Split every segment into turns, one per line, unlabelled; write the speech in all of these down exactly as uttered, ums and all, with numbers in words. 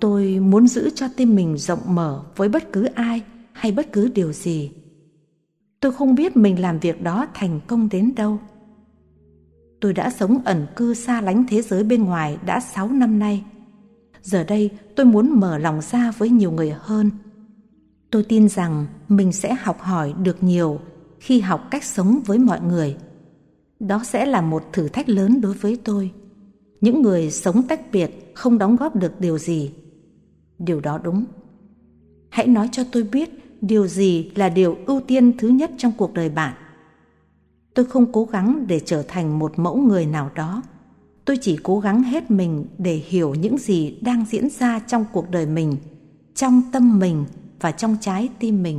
Tôi muốn giữ cho tim mình rộng mở với bất cứ ai hay bất cứ điều gì. Tôi không biết mình làm việc đó thành công đến đâu. Tôi đã sống ẩn cư xa lánh thế giới bên ngoài đã sáu năm nay. Giờ đây tôi muốn mở lòng ra với nhiều người hơn. Tôi tin rằng mình sẽ học hỏi được nhiều khi học cách sống với mọi người. Đó sẽ là một thử thách lớn đối với tôi. Những người sống tách biệt không đóng góp được điều gì. Điều đó đúng. Hãy nói cho tôi biết điều gì là điều ưu tiên thứ nhất trong cuộc đời bạn. Tôi không cố gắng để trở thành một mẫu người nào đó. Tôi chỉ cố gắng hết mình để hiểu những gì đang diễn ra trong cuộc đời mình, trong tâm mình và trong trái tim mình.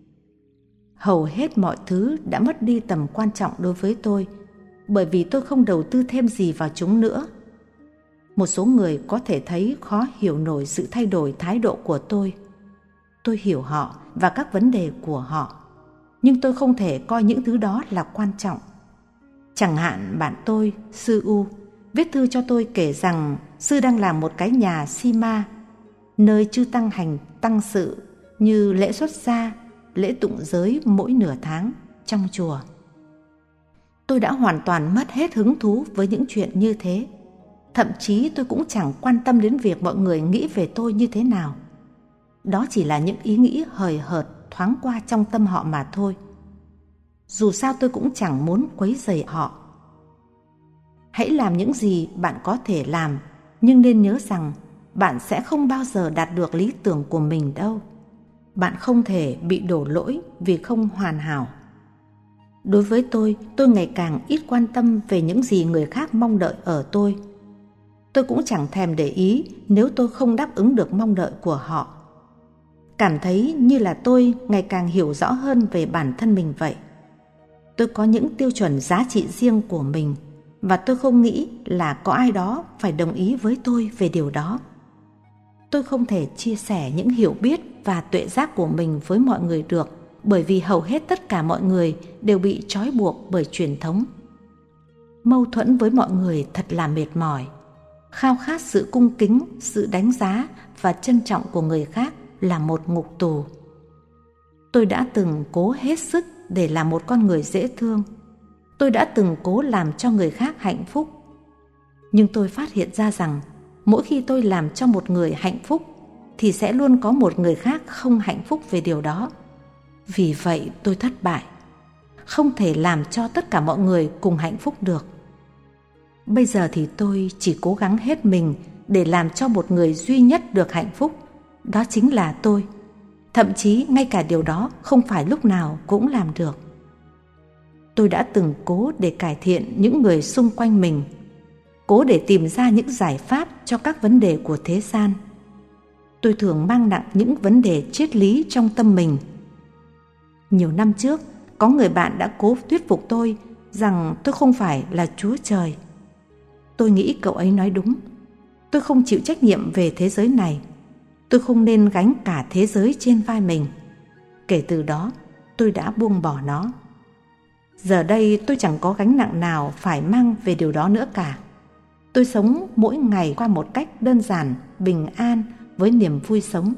Hầu hết mọi thứ đã mất đi tầm quan trọng đối với tôi, bởi vì tôi không đầu tư thêm gì vào chúng nữa. Một số người có thể thấy khó hiểu nổi sự thay đổi thái độ của tôi. Tôi hiểu họ và các vấn đề của họ, nhưng tôi không thể coi những thứ đó là quan trọng. Chẳng hạn bạn tôi, sư U, viết thư cho tôi kể rằng sư đang làm một cái nhà Sima, nơi chư tăng hành tăng sự như lễ xuất gia, lễ tụng giới mỗi nửa tháng trong chùa. Tôi đã hoàn toàn mất hết hứng thú với những chuyện như thế. Thậm chí tôi cũng chẳng quan tâm đến việc mọi người nghĩ về tôi như thế nào. Đó chỉ là những ý nghĩ hời hợt thoáng qua trong tâm họ mà thôi. Dù sao tôi cũng chẳng muốn quấy rầy họ. Hãy làm những gì bạn có thể làm, nhưng nên nhớ rằng bạn sẽ không bao giờ đạt được lý tưởng của mình đâu. Bạn không thể bị đổ lỗi vì không hoàn hảo. Đối với tôi, tôi ngày càng ít quan tâm về những gì người khác mong đợi ở tôi. Tôi cũng chẳng thèm để ý nếu tôi không đáp ứng được mong đợi của họ. Cảm thấy như là tôi ngày càng hiểu rõ hơn về bản thân mình vậy. Tôi có những tiêu chuẩn giá trị riêng của mình, và tôi không nghĩ là có ai đó phải đồng ý với tôi về điều đó. Tôi không thể chia sẻ những hiểu biết và tuệ giác của mình với mọi người được, bởi vì hầu hết tất cả mọi người đều bị trói buộc bởi truyền thống. Mâu thuẫn với mọi người thật là mệt mỏi. Khao khát sự cung kính, sự đánh giá và trân trọng của người khác là một ngục tù. Tôi đã từng cố hết sức để làm một con người dễ thương. Tôi đã từng cố làm cho người khác hạnh phúc. Nhưng tôi phát hiện ra rằng mỗi khi tôi làm cho một người hạnh phúc thì sẽ luôn có một người khác không hạnh phúc về điều đó. Vì vậy tôi thất bại. Không thể làm cho tất cả mọi người cùng hạnh phúc được. Bây giờ thì tôi chỉ cố gắng hết mình để làm cho một người duy nhất được hạnh phúc. Đó chính là tôi. Thậm chí ngay cả điều đó không phải lúc nào cũng làm được. Tôi đã từng cố để cải thiện những người xung quanh mình, cố để tìm ra những giải pháp cho các vấn đề của thế gian. Tôi thường mang nặng những vấn đề triết lý trong tâm mình. Nhiều năm trước, có người bạn đã cố thuyết phục tôi rằng tôi không phải là Chúa Trời. Tôi nghĩ cậu ấy nói đúng. Tôi không chịu trách nhiệm về thế giới này. Tôi không nên gánh cả thế giới trên vai mình. Kể từ đó, tôi đã buông bỏ nó. Giờ đây tôi chẳng có gánh nặng nào phải mang về điều đó nữa cả. Tôi sống mỗi ngày qua một cách đơn giản, bình an, với niềm vui sống.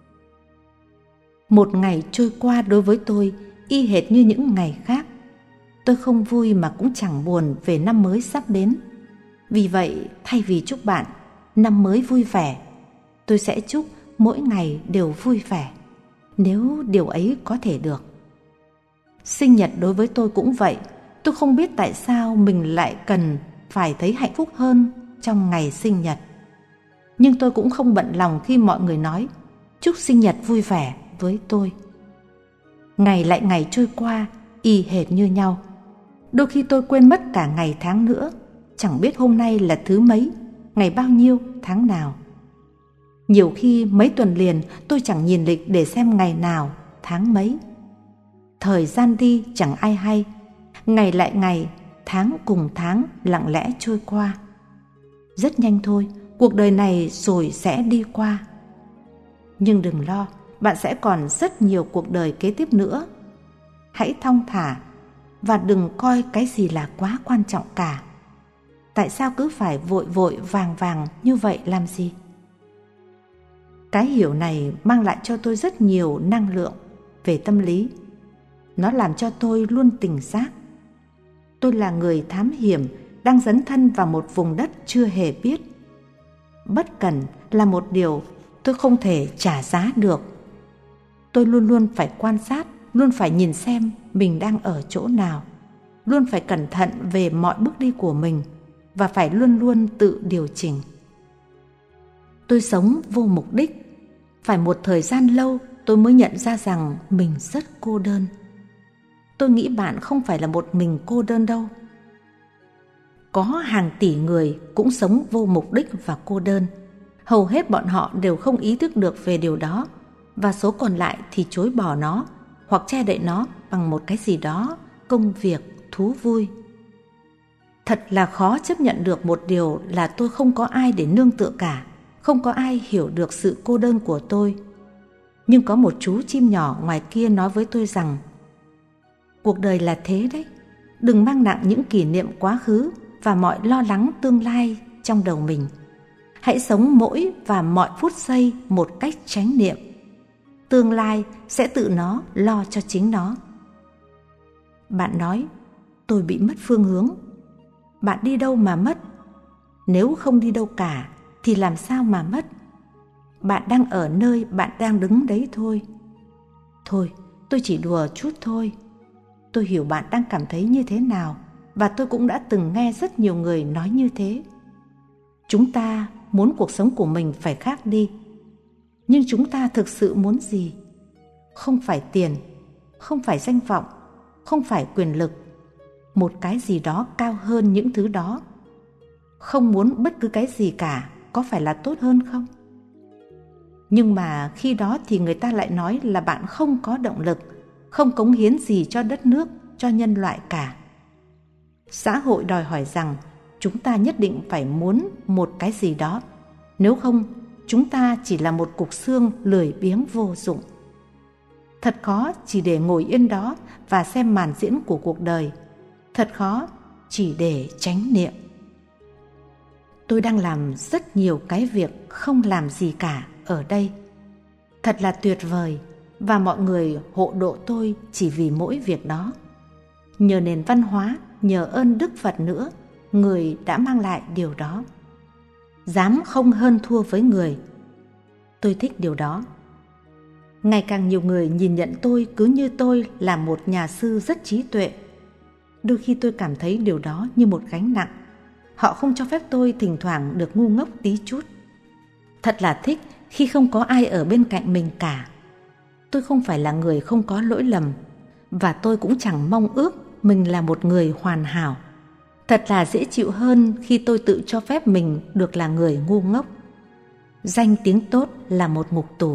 Một ngày trôi qua đối với tôi y hệt như những ngày khác. Tôi không vui mà cũng chẳng buồn về năm mới sắp đến. Vì vậy, thay vì chúc bạn năm mới vui vẻ, tôi sẽ chúc mỗi ngày đều vui vẻ, nếu điều ấy có thể được. Sinh nhật đối với tôi cũng vậy. Tôi không biết tại sao mình lại cần phải thấy hạnh phúc hơn trong ngày sinh nhật. Nhưng tôi cũng không bận lòng khi mọi người nói chúc sinh nhật vui vẻ với tôi. Ngày lại ngày trôi qua y hệt như nhau. Đôi khi tôi quên mất cả ngày tháng nữa, chẳng biết hôm nay là thứ mấy, ngày bao nhiêu, tháng nào. Nhiều khi mấy tuần liền tôi chẳng nhìn lịch để xem ngày nào, tháng mấy. Thời gian đi chẳng ai hay, ngày lại ngày, tháng cùng tháng lặng lẽ trôi qua. Rất nhanh thôi, cuộc đời này rồi sẽ đi qua. Nhưng đừng lo, bạn sẽ còn rất nhiều cuộc đời kế tiếp nữa. Hãy thong thả và đừng coi cái gì là quá quan trọng cả. Tại sao cứ phải vội vội vàng vàng như vậy làm gì? Cái hiểu này mang lại cho tôi rất nhiều năng lượng về tâm lý. Nó làm cho tôi luôn tỉnh giác. Tôi là người thám hiểm đang dấn thân vào một vùng đất chưa hề biết. Bất cẩn là một điều tôi không thể trả giá được. Tôi luôn luôn phải quan sát, luôn phải nhìn xem mình đang ở chỗ nào, luôn phải cẩn thận về mọi bước đi của mình và phải luôn luôn tự điều chỉnh. Tôi sống vô mục đích. Phải một thời gian lâu tôi mới nhận ra rằng mình rất cô đơn. Tôi nghĩ bạn không phải là một mình cô đơn đâu. Có hàng tỷ người cũng sống vô mục đích và cô đơn. Hầu hết bọn họ đều không ý thức được về điều đó, và số còn lại thì chối bỏ nó hoặc che đậy nó bằng một cái gì đó, công việc, thú vui. Thật là khó chấp nhận được một điều là tôi không có ai để nương tựa cả, không có ai hiểu được sự cô đơn của tôi. Nhưng có một chú chim nhỏ ngoài kia nói với tôi rằng cuộc đời là thế đấy, đừng mang nặng những kỷ niệm quá khứ và mọi lo lắng tương lai trong đầu mình. Hãy sống mỗi và mọi phút giây một cách chánh niệm. Tương lai sẽ tự nó lo cho chính nó. Bạn nói, tôi bị mất phương hướng. Bạn đi đâu mà mất? Nếu không đi đâu cả thì làm sao mà mất? Bạn đang ở nơi bạn đang đứng đấy thôi. Thôi, tôi chỉ đùa chút thôi. Tôi hiểu bạn đang cảm thấy như thế nào, và tôi cũng đã từng nghe rất nhiều người nói như thế. Chúng ta muốn cuộc sống của mình phải khác đi. Nhưng chúng ta thực sự muốn gì? Không phải tiền, không phải danh vọng, không phải quyền lực, một cái gì đó cao hơn những thứ đó. Không muốn bất cứ cái gì cả, có phải là tốt hơn không? Nhưng mà khi đó thì người ta lại nói là bạn không có động lực, không cống hiến gì cho đất nước, cho nhân loại cả. Xã hội đòi hỏi rằng chúng ta nhất định phải muốn một cái gì đó, nếu không chúng ta chỉ là một cục xương lười biếng vô dụng. Thật khó chỉ để ngồi yên đó và xem màn diễn của cuộc đời. Thật khó chỉ để chánh niệm. Tôi đang làm rất nhiều cái việc không làm gì cả ở đây. Thật là tuyệt vời, và mọi người hộ độ tôi chỉ vì mỗi việc đó. Nhờ nền văn hóa, nhờ ơn Đức Phật nữa, người đã mang lại điều đó. Dám không hơn thua với người. Tôi thích điều đó. Ngày càng nhiều người nhìn nhận tôi cứ như tôi là một nhà sư rất trí tuệ. Đôi khi tôi cảm thấy điều đó như một gánh nặng. Họ không cho phép tôi thỉnh thoảng được ngu ngốc tí chút. Thật là thích khi không có ai ở bên cạnh mình cả. Tôi không phải là người không có lỗi lầm, và tôi cũng chẳng mong ước mình là một người hoàn hảo. Thật là dễ chịu hơn khi tôi tự cho phép mình được là người ngu ngốc. Danh tiếng tốt là một ngục tù.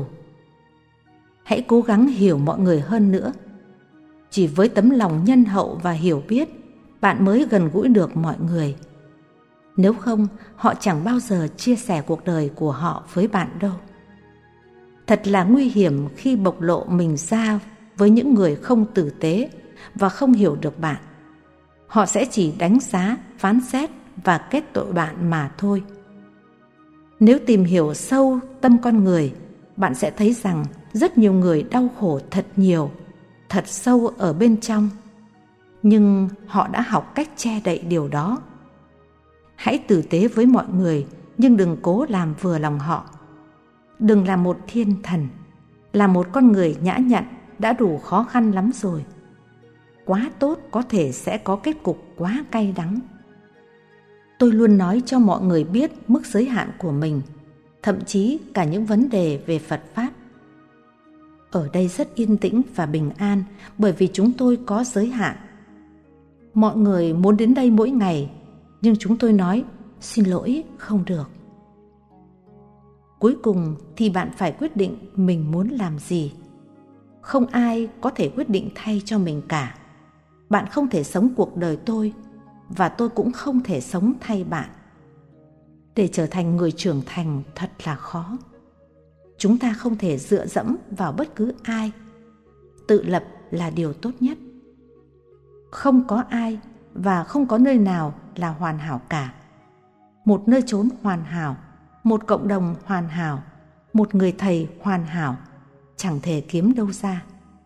Hãy cố gắng hiểu mọi người hơn nữa. Chỉ với tấm lòng nhân hậu và hiểu biết, bạn mới gần gũi được mọi người. Nếu không, họ chẳng bao giờ chia sẻ cuộc đời của họ với bạn đâu. Thật là nguy hiểm khi bộc lộ mình ra với những người không tử tế và không hiểu được bạn. Họ sẽ chỉ đánh giá, phán xét và kết tội bạn mà thôi. Nếu tìm hiểu sâu tâm con người, bạn sẽ thấy rằng rất nhiều người đau khổ thật nhiều, thật sâu ở bên trong. Nhưng họ đã học cách che đậy điều đó. Hãy tử tế với mọi người, nhưng đừng cố làm vừa lòng họ. Đừng là một thiên thần, là một con người nhã nhặn đã đủ khó khăn lắm rồi. Quá tốt có thể sẽ có kết cục quá cay đắng. Tôi luôn nói cho mọi người biết mức giới hạn của mình, thậm chí cả những vấn đề về Phật Pháp. Ở đây rất yên tĩnh và bình an bởi vì chúng tôi có giới hạn. Mọi người muốn đến đây mỗi ngày, nhưng chúng tôi nói xin lỗi không được. Cuối cùng thì bạn phải quyết định mình muốn làm gì. Không ai có thể quyết định thay cho mình cả. Bạn không thể sống cuộc đời tôi, và tôi cũng không thể sống thay bạn. Để trở thành người trưởng thành thật là khó. Chúng ta không thể dựa dẫm vào bất cứ ai. Tự lập là điều tốt nhất. Không có ai và không có nơi nào là hoàn hảo cả. Một nơi chốn hoàn hảo, một cộng đồng hoàn hảo, một người thầy hoàn hảo chẳng thể kiếm đâu ra.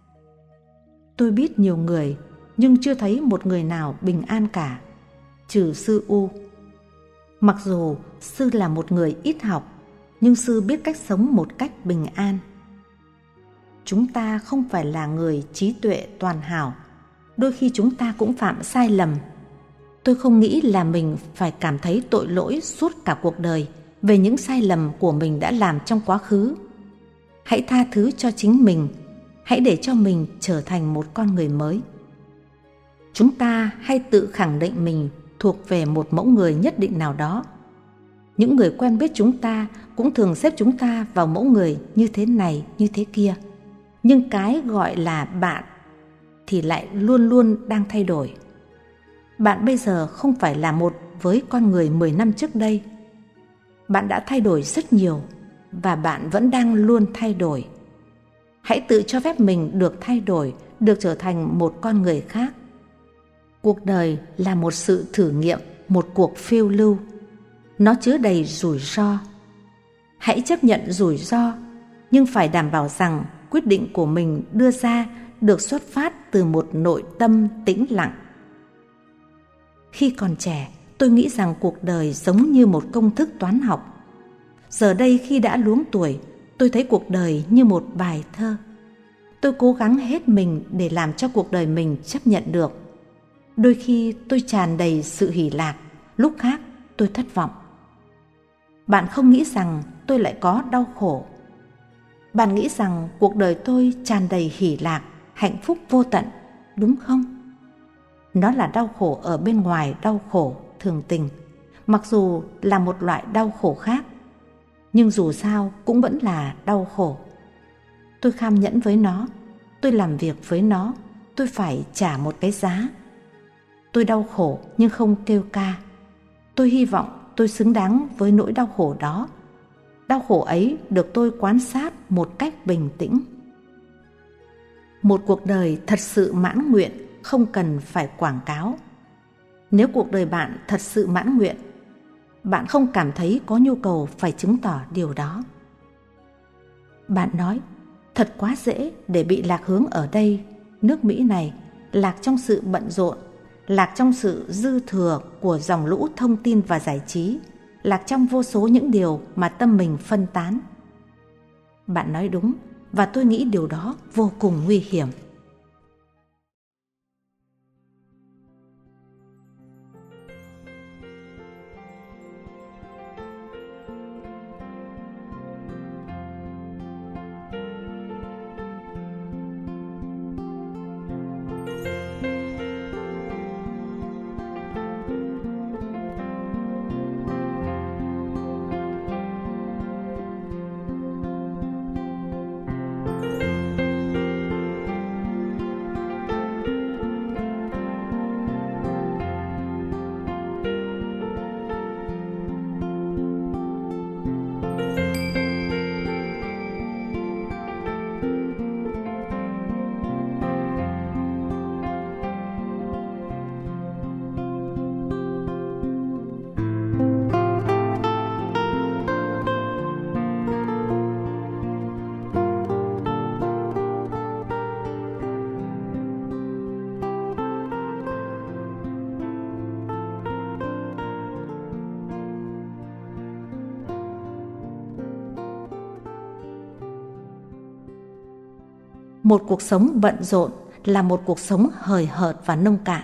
Tôi biết nhiều người nhưng chưa thấy một người nào bình an cả, trừ sư U. Mặc dù sư là một người ít học, nhưng sư biết cách sống một cách bình an. Chúng ta không phải là người trí tuệ toàn hảo, đôi khi chúng ta cũng phạm sai lầm. Tôi không nghĩ là mình phải cảm thấy tội lỗi suốt cả cuộc đời về những sai lầm của mình đã làm trong quá khứ. Hãy tha thứ cho chính mình, hãy để cho mình trở thành một con người mới. Chúng ta hay tự khẳng định mình thuộc về một mẫu người nhất định nào đó. Những người quen biết chúng ta cũng thường xếp chúng ta vào mẫu người như thế này, như thế kia. Nhưng cái gọi là bạn thì lại luôn luôn đang thay đổi. Bạn bây giờ không phải là một với con người mười năm trước đây. Bạn đã thay đổi rất nhiều và bạn vẫn đang luôn thay đổi. Hãy tự cho phép mình được thay đổi, được trở thành một con người khác. Cuộc đời là một sự thử nghiệm, một cuộc phiêu lưu. Nó chứa đầy rủi ro. Hãy chấp nhận rủi ro, nhưng phải đảm bảo rằng quyết định của mình đưa ra được xuất phát từ một nội tâm tĩnh lặng. Khi còn trẻ, tôi nghĩ rằng cuộc đời giống như một công thức toán học. Giờ đây khi đã luống tuổi, tôi thấy cuộc đời như một bài thơ. Tôi cố gắng hết mình để làm cho cuộc đời mình chấp nhận được. Đôi khi tôi tràn đầy sự hỉ lạc, lúc khác tôi thất vọng. Bạn không nghĩ rằng tôi lại có đau khổ. Bạn nghĩ rằng cuộc đời tôi tràn đầy hỉ lạc, hạnh phúc vô tận, đúng không? Nó là đau khổ ở bên ngoài đau khổ thường tình, mặc dù là một loại đau khổ khác, nhưng dù sao cũng vẫn là đau khổ. Tôi kham nhẫn với nó, tôi làm việc với nó, tôi phải trả một cái giá. Tôi đau khổ nhưng không kêu ca. Tôi hy vọng tôi xứng đáng với nỗi đau khổ đó. Đau khổ ấy được tôi quan sát một cách bình tĩnh. Một cuộc đời thật sự mãn nguyện không cần phải quảng cáo. Nếu cuộc đời bạn thật sự mãn nguyện, bạn không cảm thấy có nhu cầu phải chứng tỏ điều đó. Bạn nói, thật quá dễ để bị lạc hướng ở đây, nước Mỹ này, lạc trong sự bận rộn, lạc trong sự dư thừa của dòng lũ thông tin và giải trí, lạc trong vô số những điều mà tâm mình phân tán. Bạn nói đúng, và tôi nghĩ điều đó vô cùng nguy hiểm. Một cuộc sống bận rộn là một cuộc sống hời hợt và nông cạn.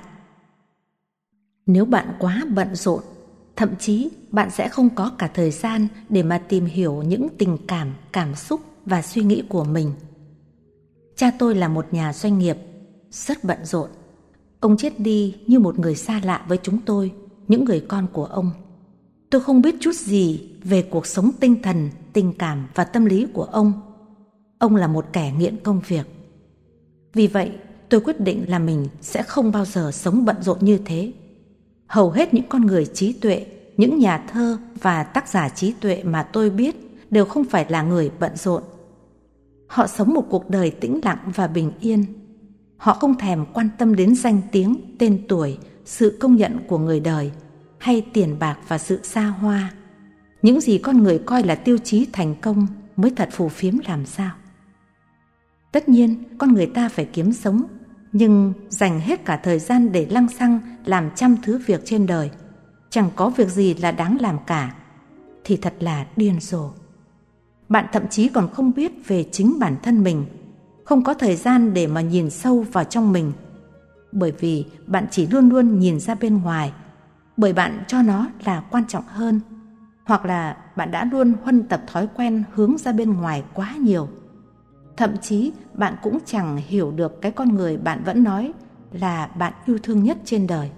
Nếu bạn quá bận rộn, thậm chí bạn sẽ không có cả thời gian để mà tìm hiểu những tình cảm, cảm xúc và suy nghĩ của mình. Cha tôi là một nhà doanh nghiệp, rất bận rộn. Ông chết đi như một người xa lạ với chúng tôi, những người con của ông. Tôi không biết chút gì về cuộc sống tinh thần, tình cảm và tâm lý của ông. Ông là một kẻ nghiện công việc. Vì vậy, tôi quyết định là mình sẽ không bao giờ sống bận rộn như thế. Hầu hết những con người trí tuệ, những nhà thơ và tác giả trí tuệ mà tôi biết đều không phải là người bận rộn. Họ sống một cuộc đời tĩnh lặng và bình yên. Họ không thèm quan tâm đến danh tiếng, tên tuổi, sự công nhận của người đời, hay tiền bạc và sự xa hoa. Những gì con người coi là tiêu chí thành công, mới thật phù phiếm làm sao. Tất nhiên, con người ta phải kiếm sống, nhưng dành hết cả thời gian để lăng xăng làm trăm thứ việc trên đời, chẳng có việc gì là đáng làm cả, thì thật là điên rồ. Bạn thậm chí còn không biết về chính bản thân mình, không có thời gian để mà nhìn sâu vào trong mình, bởi vì bạn chỉ luôn luôn nhìn ra bên ngoài, bởi bạn cho nó là quan trọng hơn, hoặc là bạn đã luôn huân tập thói quen hướng ra bên ngoài quá nhiều. Thậm chí bạn cũng chẳng hiểu được cái con người bạn vẫn nói là bạn yêu thương nhất trên đời.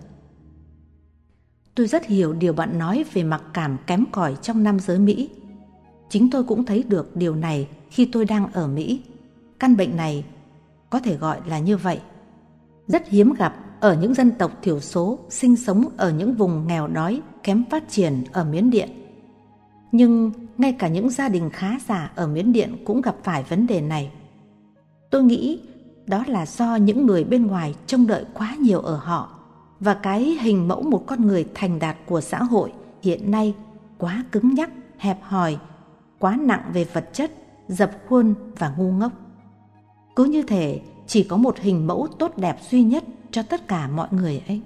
Tôi rất hiểu điều bạn nói về mặc cảm kém cỏi trong nam giới Mỹ. Chính tôi cũng thấy được điều này khi tôi đang ở Mỹ. Căn bệnh này có thể gọi là như vậy. Rất hiếm gặp ở những dân tộc thiểu số sinh sống ở những vùng nghèo đói, kém phát triển ở Miến Điện. Nhưng ngay cả những gia đình khá giả ở Miến Điện cũng gặp phải vấn đề này. Tôi nghĩ đó là do những người bên ngoài trông đợi quá nhiều ở họ, và cái hình mẫu một con người thành đạt của xã hội hiện nay quá cứng nhắc, hẹp hòi, quá nặng về vật chất, dập khuôn và ngu ngốc. Cứ như thể chỉ có một hình mẫu tốt đẹp duy nhất cho tất cả mọi người ấy.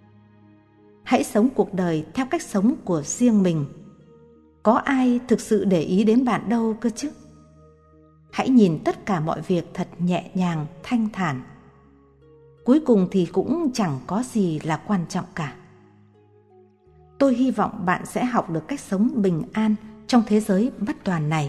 Hãy sống cuộc đời theo cách sống của riêng mình. Có ai thực sự để ý đến bạn đâu cơ chứ? Hãy nhìn tất cả mọi việc thật nhẹ nhàng, thanh thản. Cuối cùng thì cũng chẳng có gì là quan trọng cả. Tôi hy vọng bạn sẽ học được cách sống bình an trong thế giới bất toàn này.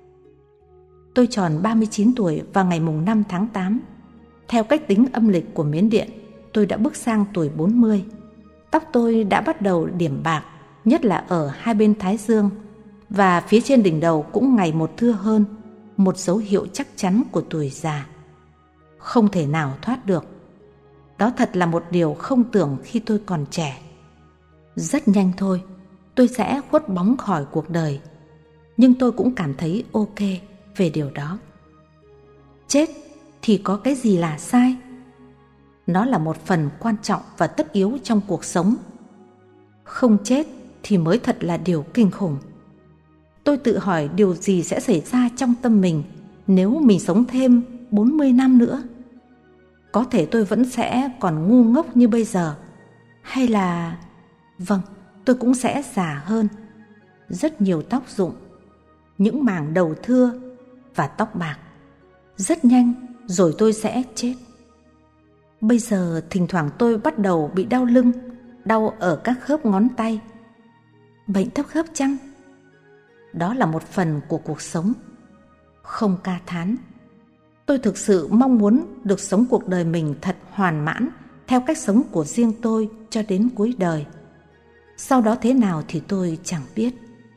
Tôi tròn ba mươi chín tuổi vào ngày mùng năm tháng tám. Theo cách tính âm lịch của Miến Điện, tôi đã bước sang tuổi bốn mươi. Tóc tôi đã bắt đầu điểm bạc, nhất là ở hai bên thái dương, và phía trên đỉnh đầu cũng ngày một thưa hơn, một dấu hiệu chắc chắn của tuổi già. Không thể nào thoát được. Đó thật là một điều không tưởng khi tôi còn trẻ. Rất nhanh thôi, tôi sẽ khuất bóng khỏi cuộc đời, nhưng tôi cũng cảm thấy ok về điều đó. Chết thì có cái gì là sai? Nó là một phần quan trọng và tất yếu trong cuộc sống. Không chết thì mới thật là điều kinh khủng. Tôi tự hỏi điều gì sẽ xảy ra trong tâm mình nếu mình sống thêm bốn mươi năm nữa. Có thể tôi vẫn sẽ còn ngu ngốc như bây giờ, hay là... Vâng, tôi cũng sẽ già hơn. Rất nhiều tóc rụng, những mảng đầu thưa và tóc bạc. Rất nhanh rồi tôi sẽ chết. Bây giờ thỉnh thoảng tôi bắt đầu bị đau lưng, đau ở các khớp ngón tay. Bệnh thấp khớp chăng? Đó là một phần của cuộc sống. Không ca thán. Tôi thực sự mong muốn được sống cuộc đời mình thật hoàn mãn theo cách sống của riêng tôi cho đến cuối đời. Sau đó thế nào thì tôi chẳng biết.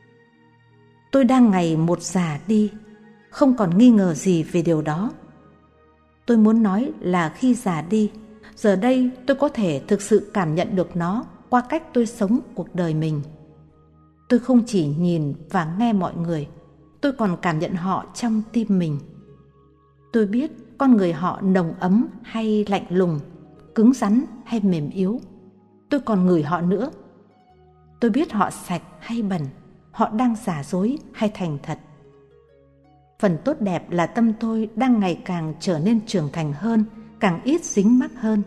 Tôi đang ngày một già đi, không còn nghi ngờ gì về điều đó. Tôi muốn nói là khi già đi, giờ đây tôi có thể thực sự cảm nhận được nó qua cách tôi sống cuộc đời mình. Tôi không chỉ nhìn và nghe mọi người, tôi còn cảm nhận họ trong tim mình. Tôi biết con người họ nồng ấm hay lạnh lùng, cứng rắn hay mềm yếu. Tôi còn ngửi họ nữa. Tôi biết họ sạch hay bẩn, họ đang giả dối hay thành thật. Phần tốt đẹp là tâm tôi đang ngày càng trở nên trưởng thành hơn, càng ít dính mắc hơn.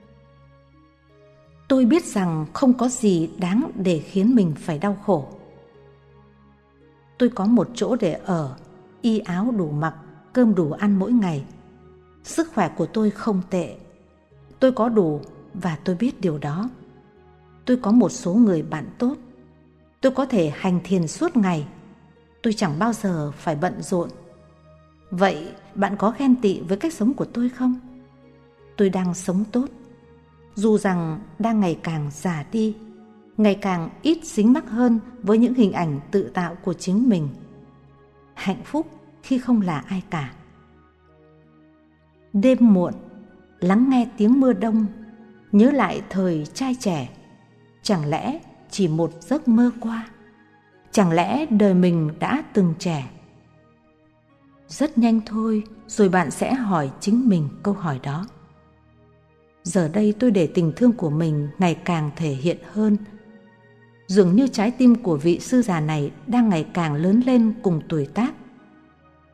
Tôi biết rằng không có gì đáng để khiến mình phải đau khổ. Tôi có một chỗ để ở, y áo đủ mặc, cơm đủ ăn mỗi ngày. Sức khỏe của tôi không tệ. Tôi có đủ và tôi biết điều đó. Tôi có một số người bạn tốt. Tôi có thể hành thiền suốt ngày. Tôi chẳng bao giờ phải bận rộn. Vậy bạn có ghen tị với cách sống của tôi không? Tôi đang sống tốt, dù rằng đang ngày càng già đi, ngày càng ít dính mắc hơn với những hình ảnh tự tạo của chính mình. Hạnh phúc khi không là ai cả. Đêm muộn, lắng nghe tiếng mưa đông, nhớ lại thời trai trẻ. Chẳng lẽ chỉ một giấc mơ qua? Chẳng lẽ đời mình đã từng trẻ? Rất nhanh thôi, rồi bạn sẽ hỏi chính mình câu hỏi đó. Giờ đây tôi để tình thương của mình ngày càng thể hiện hơn. Dường như trái tim của vị sư già này đang ngày càng lớn lên cùng tuổi tác.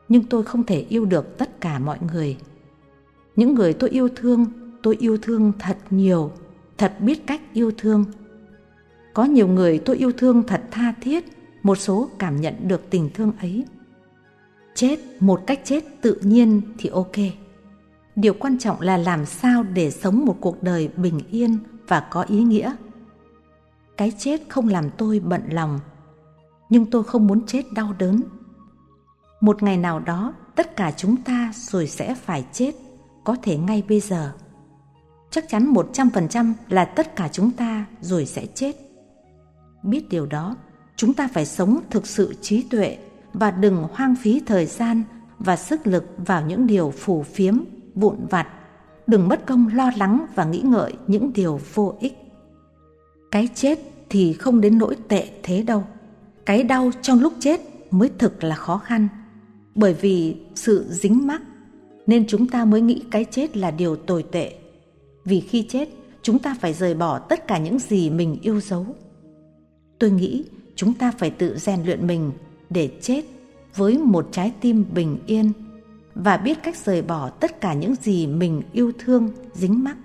nhưng tôi không thể yêu được tất cả mọi người. Những người tôi yêu thương, tôi yêu thương thật nhiều, thật biết cách yêu thương. Có nhiều người tôi yêu thương thật tha thiết, một số cảm nhận được tình thương ấy. Chết một cách chết tự nhiên thì ok. Điều quan trọng là làm sao để sống một cuộc đời bình yên và có ý nghĩa. Cái chết không làm tôi bận lòng, nhưng tôi không muốn chết đau đớn. Một ngày nào đó, tất cả chúng ta rồi sẽ phải chết, có thể ngay bây giờ. Chắc chắn một trăm phần trăm là tất cả chúng ta rồi sẽ chết. Biết điều đó, chúng ta phải sống thực sự trí tuệ và đừng hoang phí thời gian và sức lực vào những điều phù phiếm, vụn vặt. Đừng mất công lo lắng và nghĩ ngợi những điều vô ích. Cái chết thì không đến nỗi tệ thế đâu. Cái đau trong lúc chết mới thực là khó khăn. Bởi vì sự dính mắc nên chúng ta mới nghĩ cái chết là điều tồi tệ. Vì khi chết, chúng ta phải rời bỏ tất cả những gì mình yêu dấu. Tôi nghĩ chúng ta phải tự rèn luyện mình để chết với một trái tim bình yên và biết cách rời bỏ tất cả những gì mình yêu thương, dính mắc.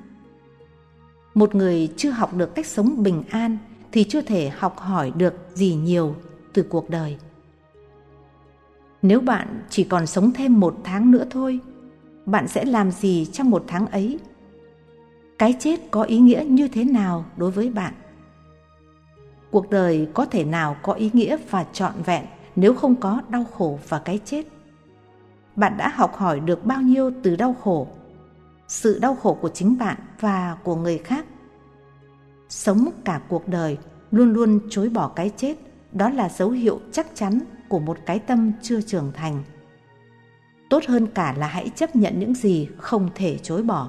Một người chưa học được cách sống bình an thì chưa thể học hỏi được gì nhiều từ cuộc đời. Nếu bạn chỉ còn sống thêm một tháng nữa thôi, bạn sẽ làm gì trong một tháng ấy? Cái chết có ý nghĩa như thế nào đối với bạn? Cuộc đời có thể nào có ý nghĩa và trọn vẹn nếu không có đau khổ và cái chết? Bạn đã học hỏi được bao nhiêu từ đau khổ, sự đau khổ của chính bạn và của người khác? Sống cả cuộc đời luôn luôn chối bỏ cái chết, đó là dấu hiệu chắc chắn của một cái tâm chưa trưởng thành. Tốt hơn cả là hãy chấp nhận những gì không thể chối bỏ.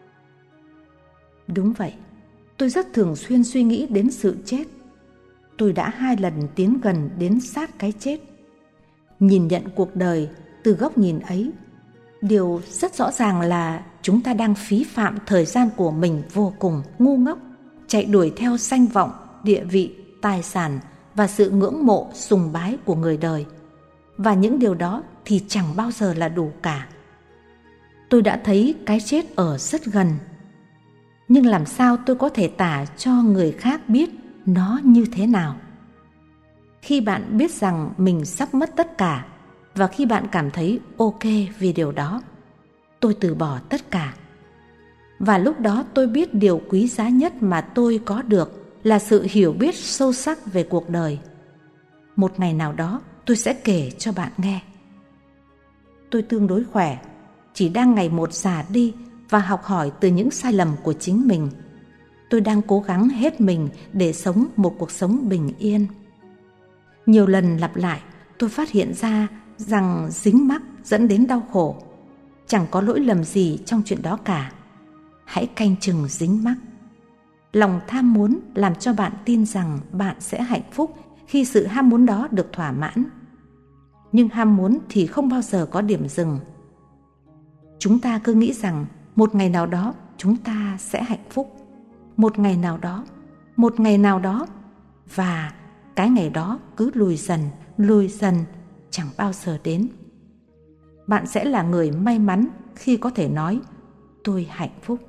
Đúng vậy, tôi rất thường xuyên suy nghĩ đến sự chết. Tôi đã hai lần tiến gần đến sát cái chết. Nhìn nhận cuộc đời từ góc nhìn ấy, điều rất rõ ràng là chúng ta đang phí phạm thời gian của mình vô cùng ngu ngốc, chạy đuổi theo danh vọng, địa vị, tài sản và sự ngưỡng mộ, sùng bái của người đời. Và những điều đó thì chẳng bao giờ là đủ cả. Tôi đã thấy cái chết ở rất gần, nhưng làm sao tôi có thể tả cho người khác biết nó như thế nào? Khi bạn biết rằng mình sắp mất tất cả, và khi bạn cảm thấy ok vì điều đó, tôi từ bỏ tất cả. Và lúc đó tôi biết điều quý giá nhất mà tôi có được là sự hiểu biết sâu sắc về cuộc đời. Một ngày nào đó tôi sẽ kể cho bạn nghe. Tôi tương đối khỏe, chỉ đang ngày một già đi và học hỏi từ những sai lầm của chính mình. Tôi đang cố gắng hết mình để sống một cuộc sống bình yên. Nhiều lần lặp lại, tôi phát hiện ra rằng dính mắc dẫn đến đau khổ. Chẳng có lỗi lầm gì trong chuyện đó cả. Hãy canh chừng dính mắc. Lòng tham muốn làm cho bạn tin rằng bạn sẽ hạnh phúc khi sự ham muốn đó được thỏa mãn. Nhưng ham muốn thì không bao giờ có điểm dừng. Chúng ta cứ nghĩ rằng một ngày nào đó chúng ta sẽ hạnh phúc. Một ngày nào đó, một ngày nào đó, và cái ngày đó cứ lùi dần, lùi dần, chẳng bao giờ đến. Bạn sẽ là người may mắn khi có thể nói tôi hạnh phúc.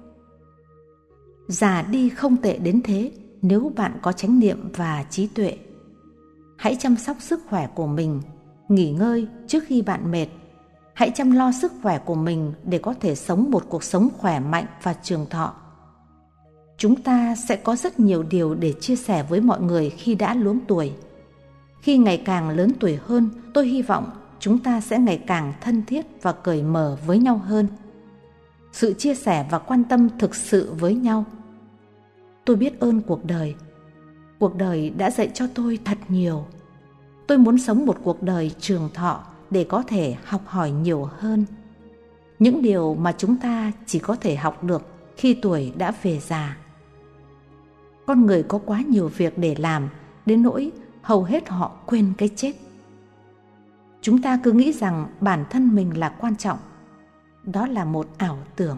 Già đi không tệ đến thế nếu bạn có chánh niệm và trí tuệ. Hãy chăm sóc sức khỏe của mình, nghỉ ngơi trước khi bạn mệt. Hãy chăm lo sức khỏe của mình để có thể sống một cuộc sống khỏe mạnh và trường thọ. Chúng ta sẽ có rất nhiều điều để chia sẻ với mọi người khi đã luống tuổi. Khi ngày càng lớn tuổi hơn, tôi hy vọng chúng ta sẽ ngày càng thân thiết và cởi mở với nhau hơn. Sự chia sẻ và quan tâm thực sự với nhau. Tôi biết ơn cuộc đời. Cuộc đời đã dạy cho tôi thật nhiều. Tôi muốn sống một cuộc đời trường thọ để có thể học hỏi nhiều hơn. Những điều mà chúng ta chỉ có thể học được khi tuổi đã về già. Con người có quá nhiều việc để làm, đến nỗi hầu hết họ quên cái chết. Chúng ta cứ nghĩ rằng bản thân mình là quan trọng. Đó là một ảo tưởng.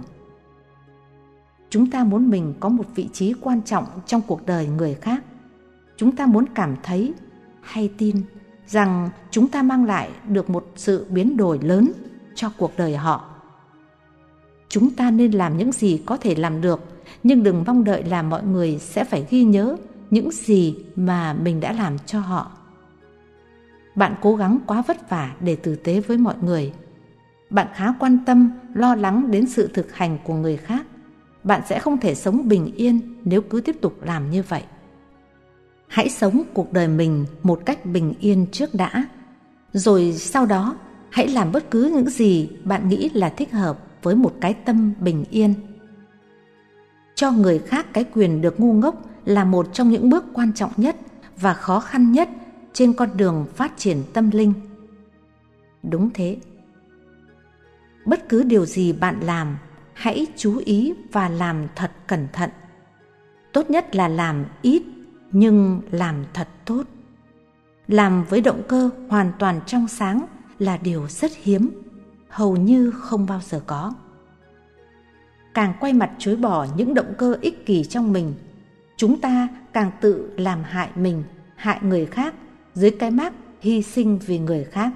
Chúng ta muốn mình có một vị trí quan trọng trong cuộc đời người khác. Chúng ta muốn cảm thấy hay tin rằng chúng ta mang lại được một sự biến đổi lớn cho cuộc đời họ. Chúng ta nên làm những gì có thể làm được, nhưng đừng mong đợi là mọi người sẽ phải ghi nhớ những gì mà mình đã làm cho họ. Bạn cố gắng quá vất vả để tử tế với mọi người. Bạn khá quan tâm, lo lắng đến sự thực hành của người khác. Bạn sẽ không thể sống bình yên nếu cứ tiếp tục làm như vậy. Hãy sống cuộc đời mình một cách bình yên trước đã, rồi sau đó hãy làm bất cứ những gì bạn nghĩ là thích hợp với một cái tâm bình yên. Cho người khác cái quyền được ngu ngốc là một trong những bước quan trọng nhất và khó khăn nhất trên con đường phát triển tâm linh. Đúng thế. Bất cứ điều gì bạn làm, hãy chú ý và làm thật cẩn thận. Tốt nhất là làm ít nhưng làm thật tốt. Làm với động cơ hoàn toàn trong sáng là điều rất hiếm, hầu như không bao giờ có. Càng quay mặt chối bỏ những động cơ ích kỷ trong mình, chúng ta càng tự làm hại mình, hại người khác dưới cái mác hy sinh vì người khác.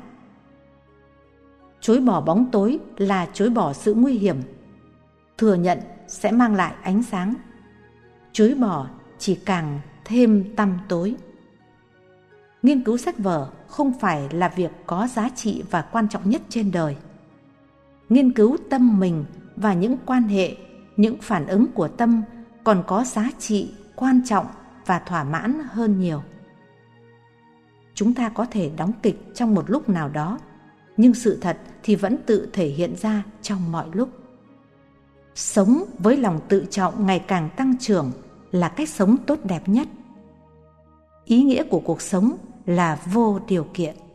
Chối bỏ bóng tối là chối bỏ sự nguy hiểm. Thừa nhận sẽ mang lại ánh sáng. Chối bỏ chỉ càng thêm tăm tối. Nghiên cứu sách vở không phải là việc có giá trị và quan trọng nhất trên đời. Nghiên cứu tâm mình và những quan hệ, những phản ứng của tâm còn có giá trị, quan trọng và thỏa mãn hơn nhiều. Chúng ta có thể đóng kịch trong một lúc nào đó, nhưng sự thật thì vẫn tự thể hiện ra trong mọi lúc. Sống với lòng tự trọng ngày càng tăng trưởng là cách sống tốt đẹp nhất. Ý nghĩa của cuộc sống là vô điều kiện.